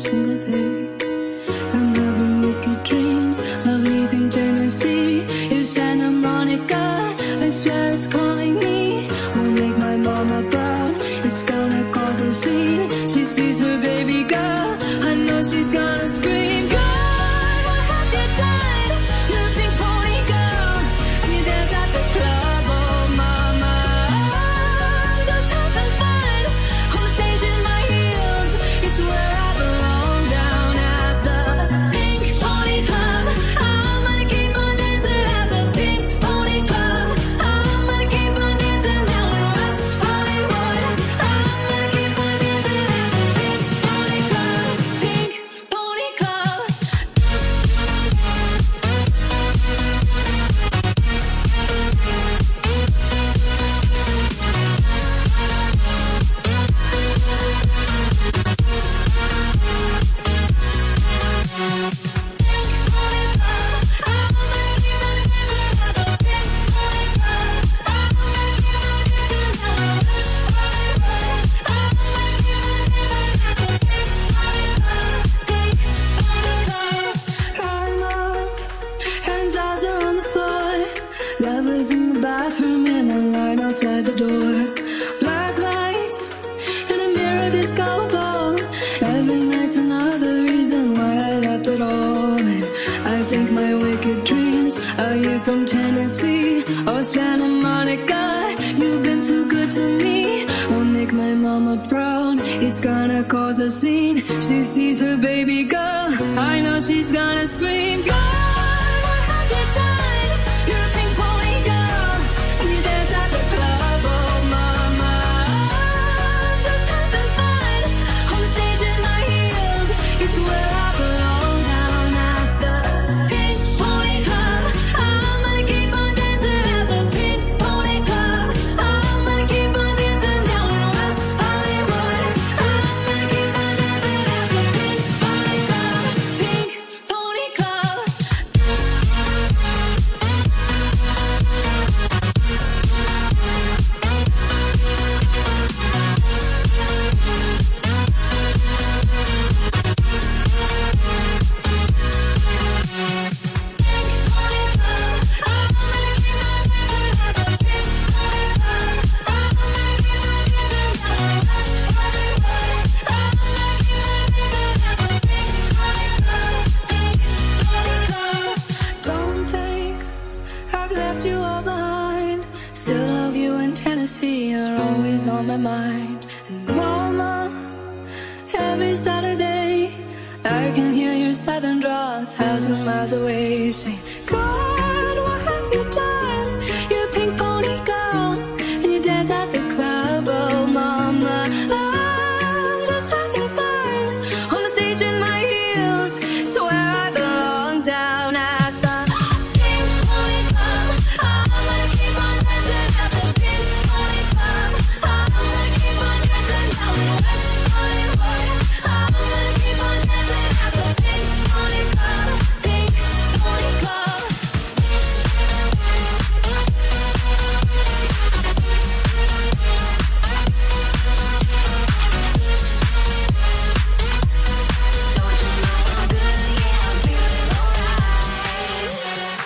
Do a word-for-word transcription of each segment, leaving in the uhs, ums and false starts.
single day. I'm having wicked dreams of leaving Tennessee. It's Santa Monica, I swear it's calling me. Won't make my mama proud, it's gonna cause a scene. She sees her baby girl, I know she's gonna scream. God, what have you done? You're a pink pony girl, and you dance at the club. Oh mama, I'm just having fun on the stage in my heels. It's where I belong, down at the Pink Pony Club. I'm gonna keep on dancing at the Pink Pony Club. I'm gonna keep on dancing down in West Hollywood. I'm gonna keep on dancing at the Pink Pony Club. Pink Pony Club. I'm up and jaws are on the floor. Lovers in the bathroom and a line outside the door. Black lights and a mirror disco ball. Every night's another reason why I left it all. And I think my wicked dreams are you from Tennessee or Santa Monica. You've been too good to me. Won't make my mama proud, it's gonna cause a scene. She sees her baby girl, I know she's gonna scream. God, what have you done? You're a pink pony girl, and you dance at the club. Oh mama, I'm just having fun on the stage in my heels. It's where I belong, down at the Pink Pony Club. I'm gonna keep on dancing at the Pink Pony Club. I'm gonna keep on dancing down in West Hollywood. I'm gonna keep on dancing at the Pink Pony Club. Pink Pony Club. Don't think I've left you all behind. Still love you in Tennessee, you're always on my mind. And mama, every Saturday I can hear your southern draw a thousand miles away, saying, God, what have you done? You're a pink pony girl, and you dance at the club. Oh mama, I'm just having fun on the stage in my heels. It's where I belong, down at the Pink Pony Club. I'm gonna keep on dancing at the Pink Pony Club. I'm gonna keep on dancing down in West Hollywood. I'm gonna keep on dancing at the Pink Pony Club. Pink Pony Club. Don't you know I'm good? Yeah, I'm feeling alright.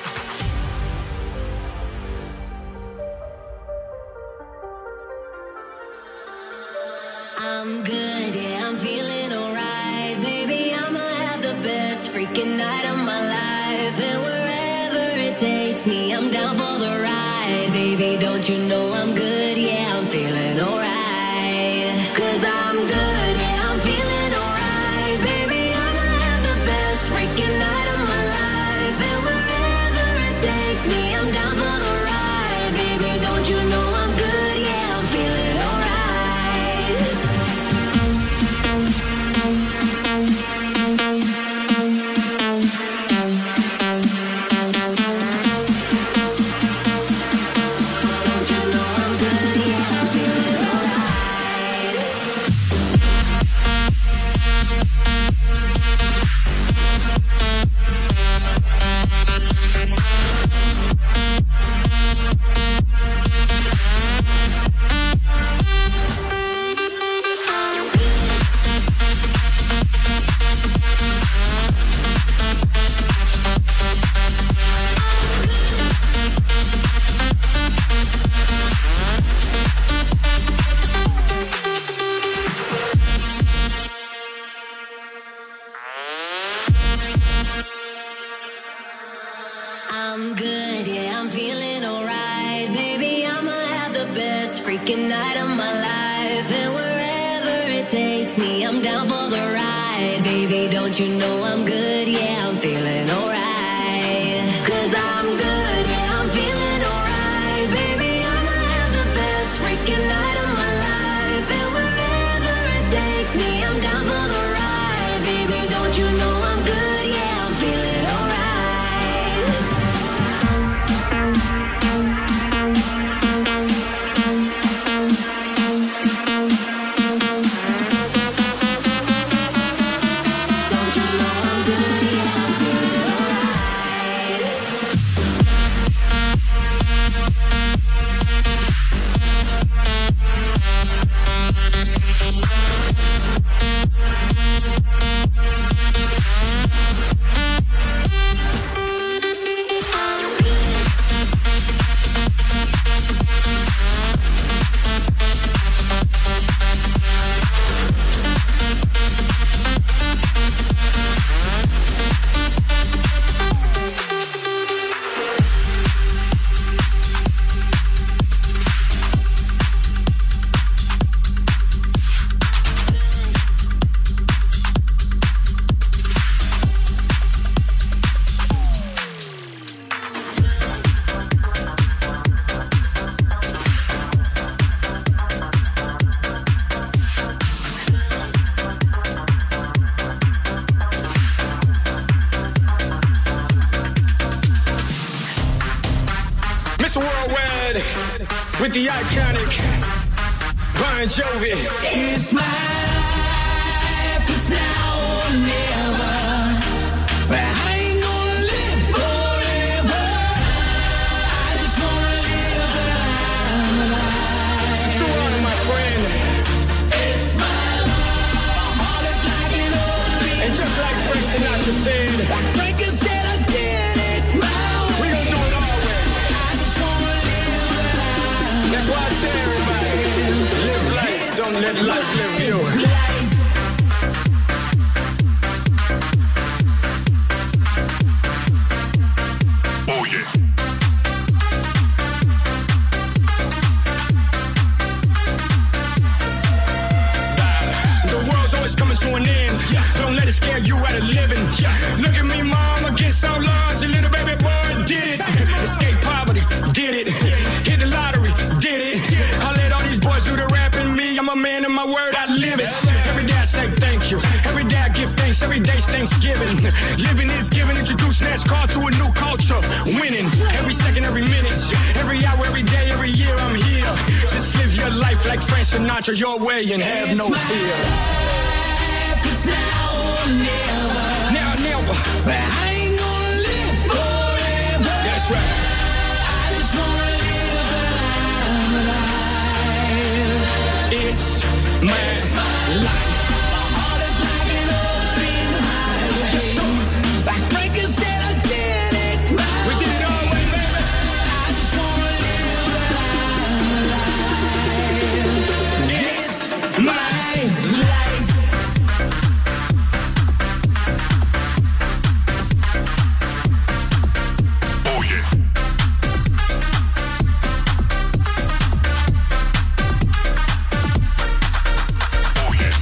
I'm good, yeah, I'm feeling alright. Baby, I'ma have the best freaking night of my life. And wherever it takes me, I'm down for the ride. Baby, don't you know I'm good, yeah, I'm feeling alright. Cause I'm good, yeah, I'm feeling alright. Baby, I'ma have the best freaking night of my life. And wherever it takes me, I'm down for the ride. Baby, don't you know I'm good, yeah, I'm feeling alright. Don't you know I'm good? I'm good, yeah, I'm feeling alright. Baby, I'ma have the best freaking night of my life. And wherever it takes me, I'm down for the ride. Baby, don't you know I'm good, yeah, I'm feeling alright. Cause I'm good, yeah, I'm feeling alright. Baby, I'ma have the best freaking night of my life. And wherever it takes me, I'm down for the ride. Baby, don't you know I'm good, yeah, I'm feeling alright. With the iconic Bon Jovi. It's my life, it's now or never. But I ain't gonna live forever. I just wanna live I'm alive. Too hard, my friend. It's my life, my heart is like an open. And just like Frank Sinatra said, Frank said I did it my way. We gonna do it our way. I just wanna live That's why I tell everybody, live life, don't let life live you. Oh yeah. The world's always coming to an end. Don't let it scare you out of living. Look at me, mom, against all odds. A little baby boy did it. Escape poverty, did it. Hit the lottery, did it. I let all these boys do the rapping. Me, I'm a man of my word, I live it. Every day I say thank you. Every day I give thanks. Every day's Thanksgiving. Living is giving. Introduce NASCAR to a new culture. Winning every second, every minute, every hour, every day, every year. I'm here. Just live your life like Frank Sinatra, your way, and have no fear. It's now or never. Now, never. But I ain't gonna live forever. That's right. I just wanna live I'm alive. It's my, it's my life. My heart is like an open highway. Yes, sir. Like Frankie said, I did it right. We did it all way, baby. I just wanna live I'm alive. It's my life. Oh yeah. Oh yeah.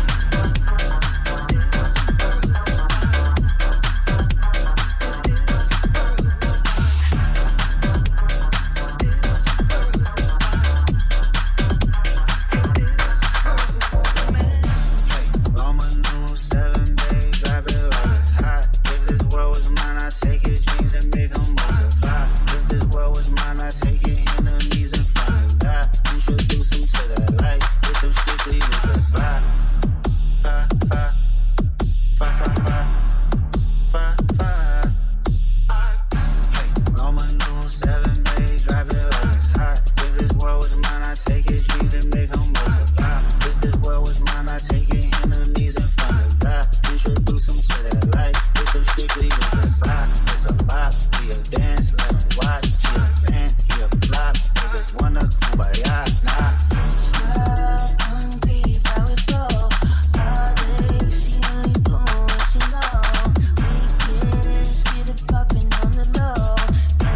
On my new seven, babe, drive it like it's hot. If this world was mine, I'd take it, dreams and make them multiply. If this world was mine, I'd take it, enemies in front of God. Introduce them to that life, with them strictly with the fire. Fire, fire, fire, fire, fire, fire, fire. On my new seven, babe, drive it like it's hot. If this world was mine, I'd take it, dreams and make them multiply. If this world was mine, I'd take it, enemies in front of God. Introduce them to that life, with them strictly with the fire. It's a bop, we a dance, let them watch. She a fan, he a flop, they just wanna kumbaya, nah. Popping on the low.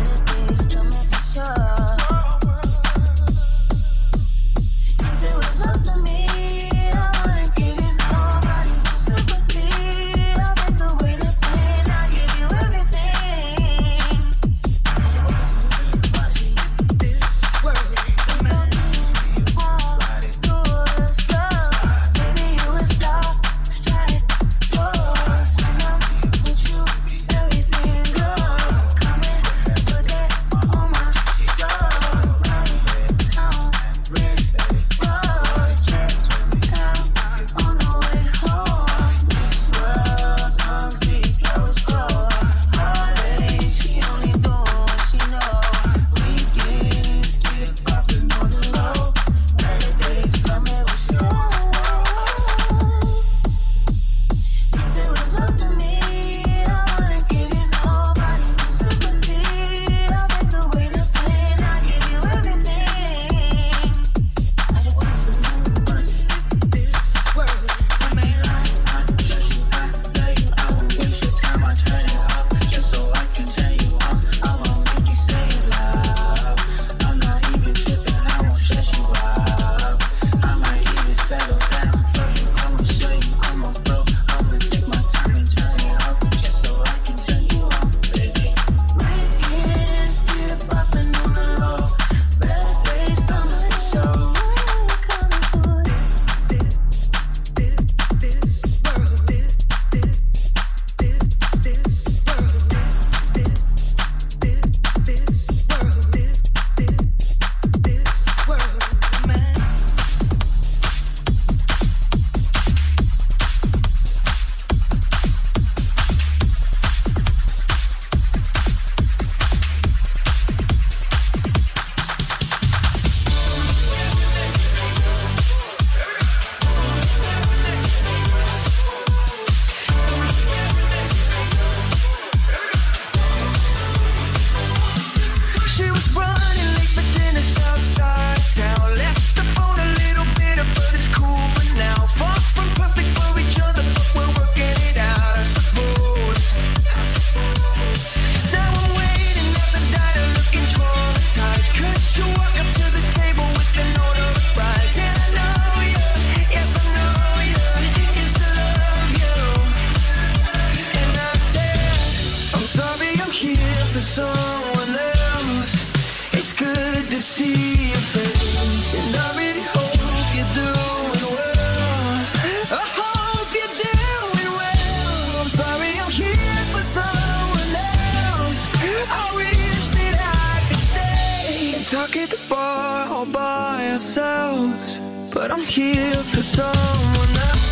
Talk at the bar all by ourselves, but I'm here for someone else.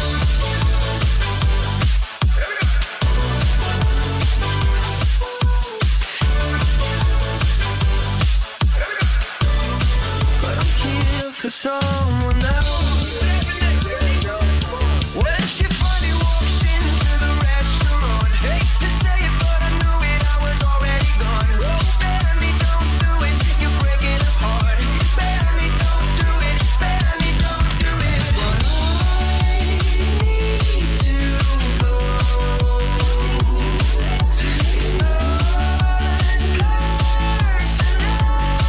But I'm here for someone else. When she finally walks into the restaurant, hate to say it, but I knew it, I was already gone. Oh, baby, don't do it, you're breaking a heart. Baby, don't do it, baby, don't do it. But I need to go. It's not personal.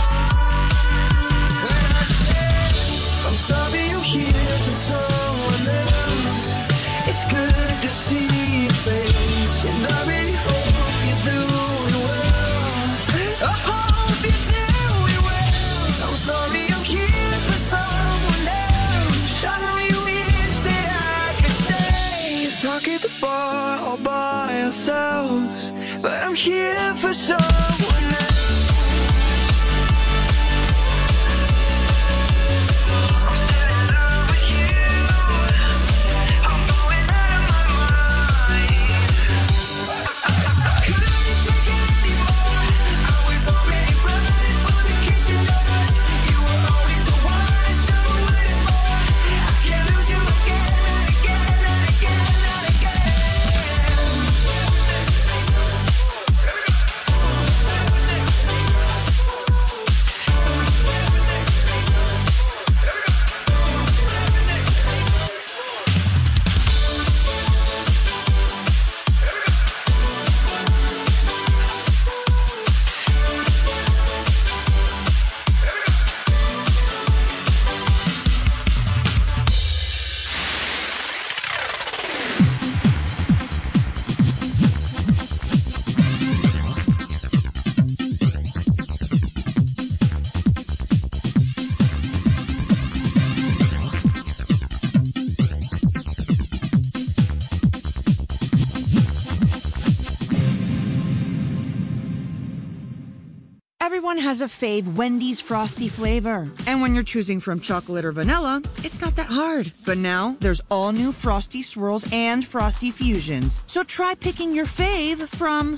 When I say I'm sorry, I'm here for someone else. It's good to see your face, and I really hope you're doing well. I hope you're doing well. I'm sorry, I'm here for someone else. I know you wish that I could stay. Talk at the bar all by ourselves, but I'm here for someone else. Everyone has a fave Wendy's Frosty flavor. And when you're choosing from chocolate or vanilla, it's not that hard. But now, there's all new Frosty Swirls and Frosty Fusions. So try picking your fave from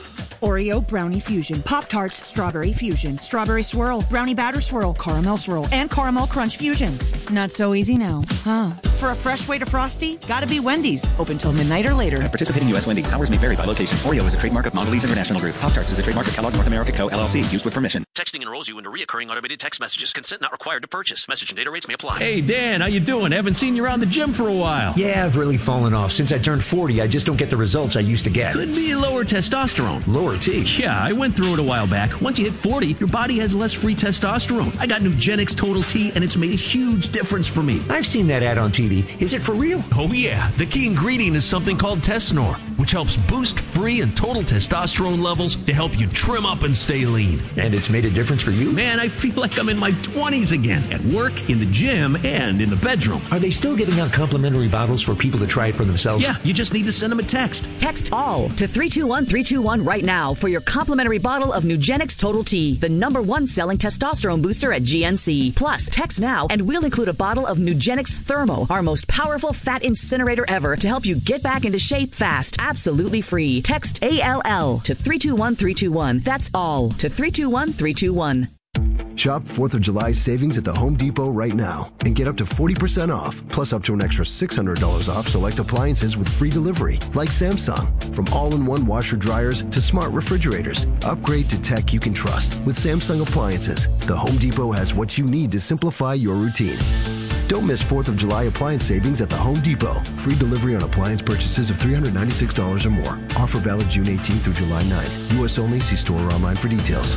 Oreo Brownie Fusion, Pop-Tarts Strawberry Fusion, Strawberry Swirl, Brownie Batter Swirl, Caramel Swirl, and Caramel Crunch Fusion. Not so easy now, huh? For a fresh way to Frosty, gotta be Wendy's. Open till midnight or later. At participating U S Wendy's, hours may vary by location. Oreo is a trademark of Mondelez International Group. Pop-Tarts is a trademark of Kellogg North America Co. L L C. Used with permission. Texting enrolls you into recurring automated text messages. Consent not required to purchase. Message and data rates may apply. Hey, Dan, how you doing? Haven't seen you around the gym for a while. Yeah, I've really fallen off. Since I turned forty, I just don't get the results I used to get. Could be lower testosterone. Lower T? Yeah, I went through it a while back. Once you hit forty, your body has less free testosterone. I got Nugenix Total T, and it's made a huge difference for me. I've seen that ad on T V. Is it for real? Oh, yeah. The key ingredient is something called Tesnor, which helps boost free and total testosterone levels to help you trim up and stay lean. And it's made a difference for you? Man, I feel like I'm in my twenties again. At work, in the gym, and in the bedroom. Are they still giving out complimentary bottles for people to try it for themselves? Yeah, you just need to send them a text. Text ALL to three two one three two one right now for your complimentary bottle of Nugenix Total T, the number one selling testosterone booster at G N C. Plus, text now and we'll include a bottle of Nugenix Thermo, our most powerful fat incinerator ever, to help you get back into shape fast, absolutely free. Text A L L to three two one three two one. That's all to three two one three two one. Shop fourth of July savings at the Home Depot right now and get up to forty percent off, plus up to an extra six hundred dollars off select appliances with free delivery, like Samsung. From all-in-one washer dryers to smart refrigerators, upgrade to tech you can trust with Samsung appliances. The Home Depot has what you need to simplify your routine. Don't miss fourth of July appliance savings at the Home Depot. Free delivery on appliance purchases of three hundred ninety-six dollars or more. Offer valid June eighteenth through July ninth. U S only. See store or online for details.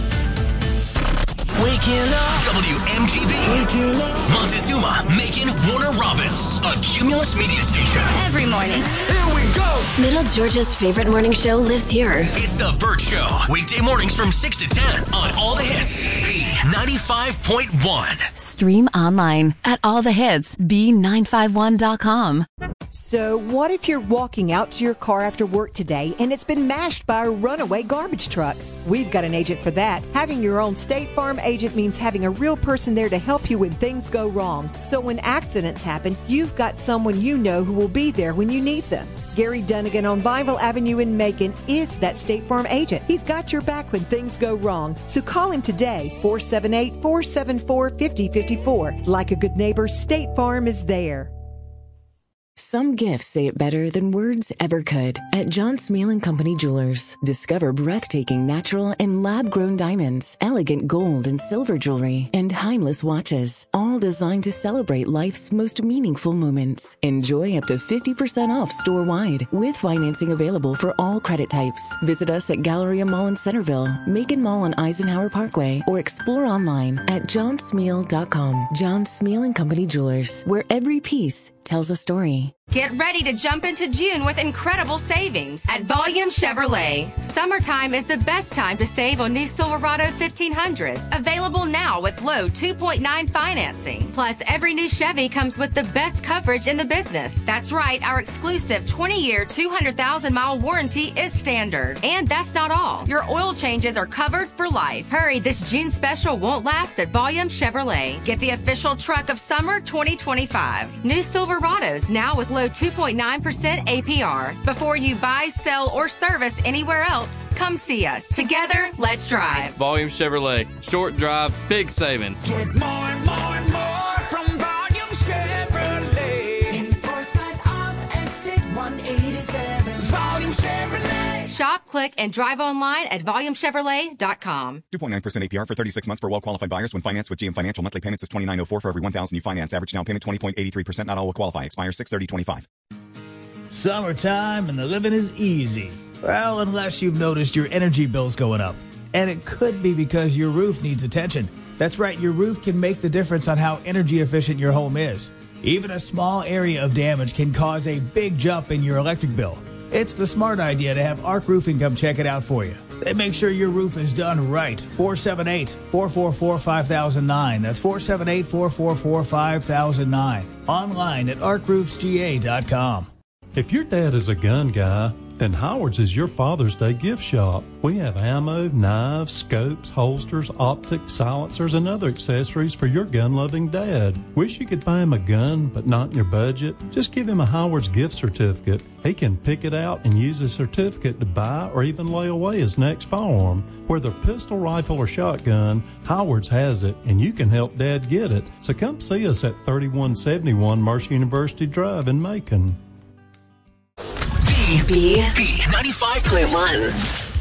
Waking up. W M G B. Waking up. Montezuma, Macon, Warner Robins. A Cumulus media station. Every morning. Here we go. Middle Georgia's favorite morning show lives here. It's The Burt Show. Weekday mornings from six to ten on All the Hits. B ninety-five point one. Stream online at all the hits b nine five one dot com. So what if you're walking out to your car after work today and it's been mashed by a runaway garbage truck? We've got an agent for that. Having your own State Farm agent means having a real person there to help you when things go wrong. So when accidents happen, you've got someone you know who will be there when you need them. Gary Dunnigan on Bible Avenue in Macon is that State Farm agent. He's got your back when things go wrong. So call him today, four seven eight, four seven four, five zero five four. Like a good neighbor, State Farm is there. Some gifts say it better than words ever could. At John Smeal and Company Jewelers, discover breathtaking natural and lab-grown diamonds, elegant gold and silver jewelry, and timeless watches, all designed to celebrate life's most meaningful moments. Enjoy up to fifty percent off store-wide, with financing available for all credit types. Visit us at Galleria Mall in Centerville, Macon Mall on Eisenhower Parkway, or explore online at john smeal dot com. John Smeal and Company Jewelers, where every piece tells a story. Get ready to jump into June with incredible savings at Volume Chevrolet. Summertime is the best time to save on new Silverado fifteen hundreds. Available now with low two point nine financing. Plus, every new Chevy comes with the best coverage in the business. That's right, our exclusive twenty-year, two hundred thousand mile warranty is standard. And that's not all. Your oil changes are covered for life. Hurry, this June special won't last at Volume Chevrolet. Get the official truck of summer twenty twenty-five. New Silverados now with low two point nine percent A P R. Before you buy, sell, or service anywhere else, come see us. Together, let's drive. Volume Chevrolet. Short drive, big savings. Get more and more and more from Volume Chevrolet. In Forsyth off exit one eighty-seven. Volume Chevrolet. Shop, click, and drive online at volume chevrolet dot com. two point nine percent A P R for thirty-six months for well-qualified buyers when financed with G M Financial. Monthly payments is twenty-nine oh four for every one thousand you finance. Average down payment twenty point eight three percent. Not all will qualify. Expires six thirty twenty-five. Summertime and the living is easy. Well, unless you've noticed your energy bills going up. And it could be because your roof needs attention. That's right, your roof can make the difference on how energy efficient your home is. Even a small area of damage can cause a big jump in your electric bill. It's the smart idea to have Arc Roofing come check it out for you. They make sure your roof is done right. four seven eight, four four four, five thousand nine. That's four seven eight, four four four, five thousand nine. Online at arc roofs g a dot com. If your dad is a gun guy, then Howard's is your Father's Day gift shop. We have ammo, knives, scopes, holsters, optics, silencers, and other accessories for your gun-loving dad. Wish you could buy him a gun, but not in your budget? Just give him a Howard's gift certificate. He can pick it out and use his certificate to buy or even lay away his next firearm. Whether pistol, rifle, or shotgun, Howard's has it, and you can help Dad get it. So come see us at thirty-one seventy-one Mercer University Drive in Macon. B B ninety-five point one.